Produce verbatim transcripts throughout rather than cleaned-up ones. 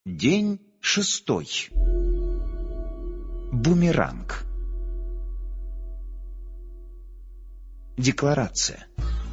День шестой. Бумеранг. Декларация.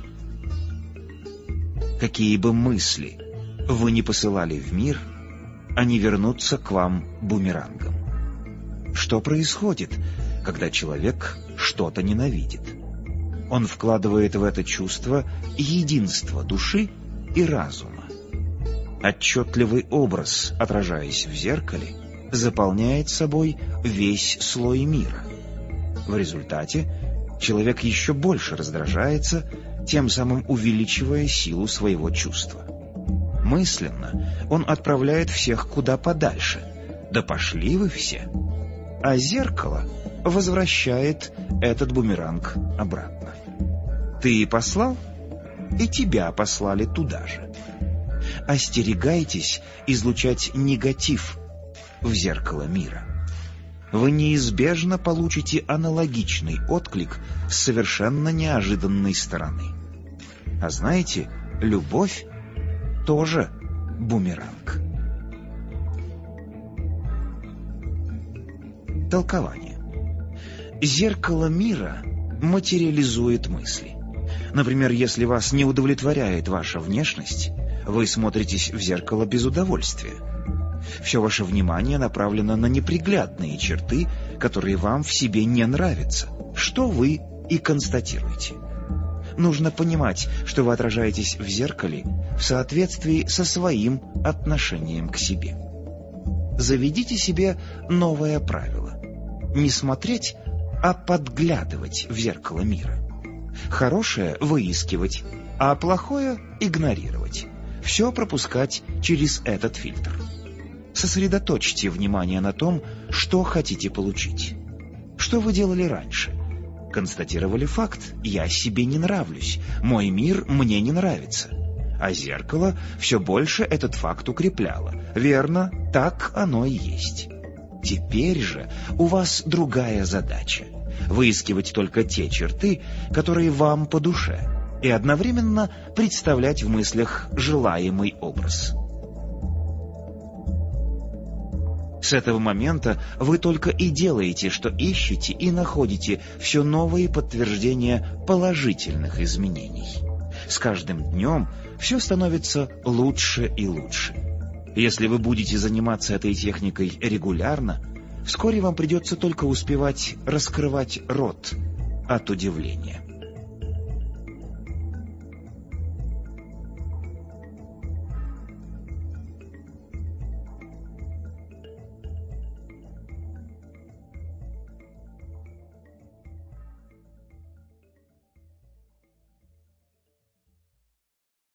Какие бы мысли вы ни посылали в мир, они вернутся к вам бумерангом. Что происходит, когда человек что-то ненавидит? Он вкладывает в это чувство единство души и разума. Отчетливый образ, отражаясь в зеркале, заполняет собой весь слой мира. В результате человек еще больше раздражается, тем самым увеличивая силу своего чувства. Мысленно он отправляет всех куда подальше. Да пошли вы все! А зеркало возвращает этот бумеранг обратно. Ты послал, и тебя послали туда же. Остерегайтесь излучать негатив в зеркало мира. Вы неизбежно получите аналогичный отклик с совершенно неожиданной стороны. А знаете, любовь тоже бумеранг. Толкование. Зеркало мира материализует мысли. Например, если вас не удовлетворяет ваша внешность, вы смотритесь в зеркало без удовольствия. Все ваше внимание направлено на неприглядные черты, которые вам в себе не нравятся, что вы и констатируете. Нужно понимать, что вы отражаетесь в зеркале в соответствии со своим отношением к себе. Заведите себе новое правило: не смотреть, а подглядывать в зеркало мира. Хорошее выискивать, а плохое игнорировать. Все пропускать через этот фильтр. Сосредоточьте внимание на том, что хотите получить. Что вы делали раньше? Констатировали факт: я себе не нравлюсь, мой мир мне не нравится. А зеркало все больше этот факт укрепляло. Верно, так оно и есть. Теперь же у вас другая задача: выискивать только те черты, которые вам по душе, и одновременно представлять в мыслях желаемый образ. С этого момента вы только и делаете, что ищете и находите все новые подтверждения положительных изменений. С каждым днем все становится лучше и лучше. Если вы будете заниматься этой техникой регулярно, вскоре вам придется только успевать раскрывать рот от удивления.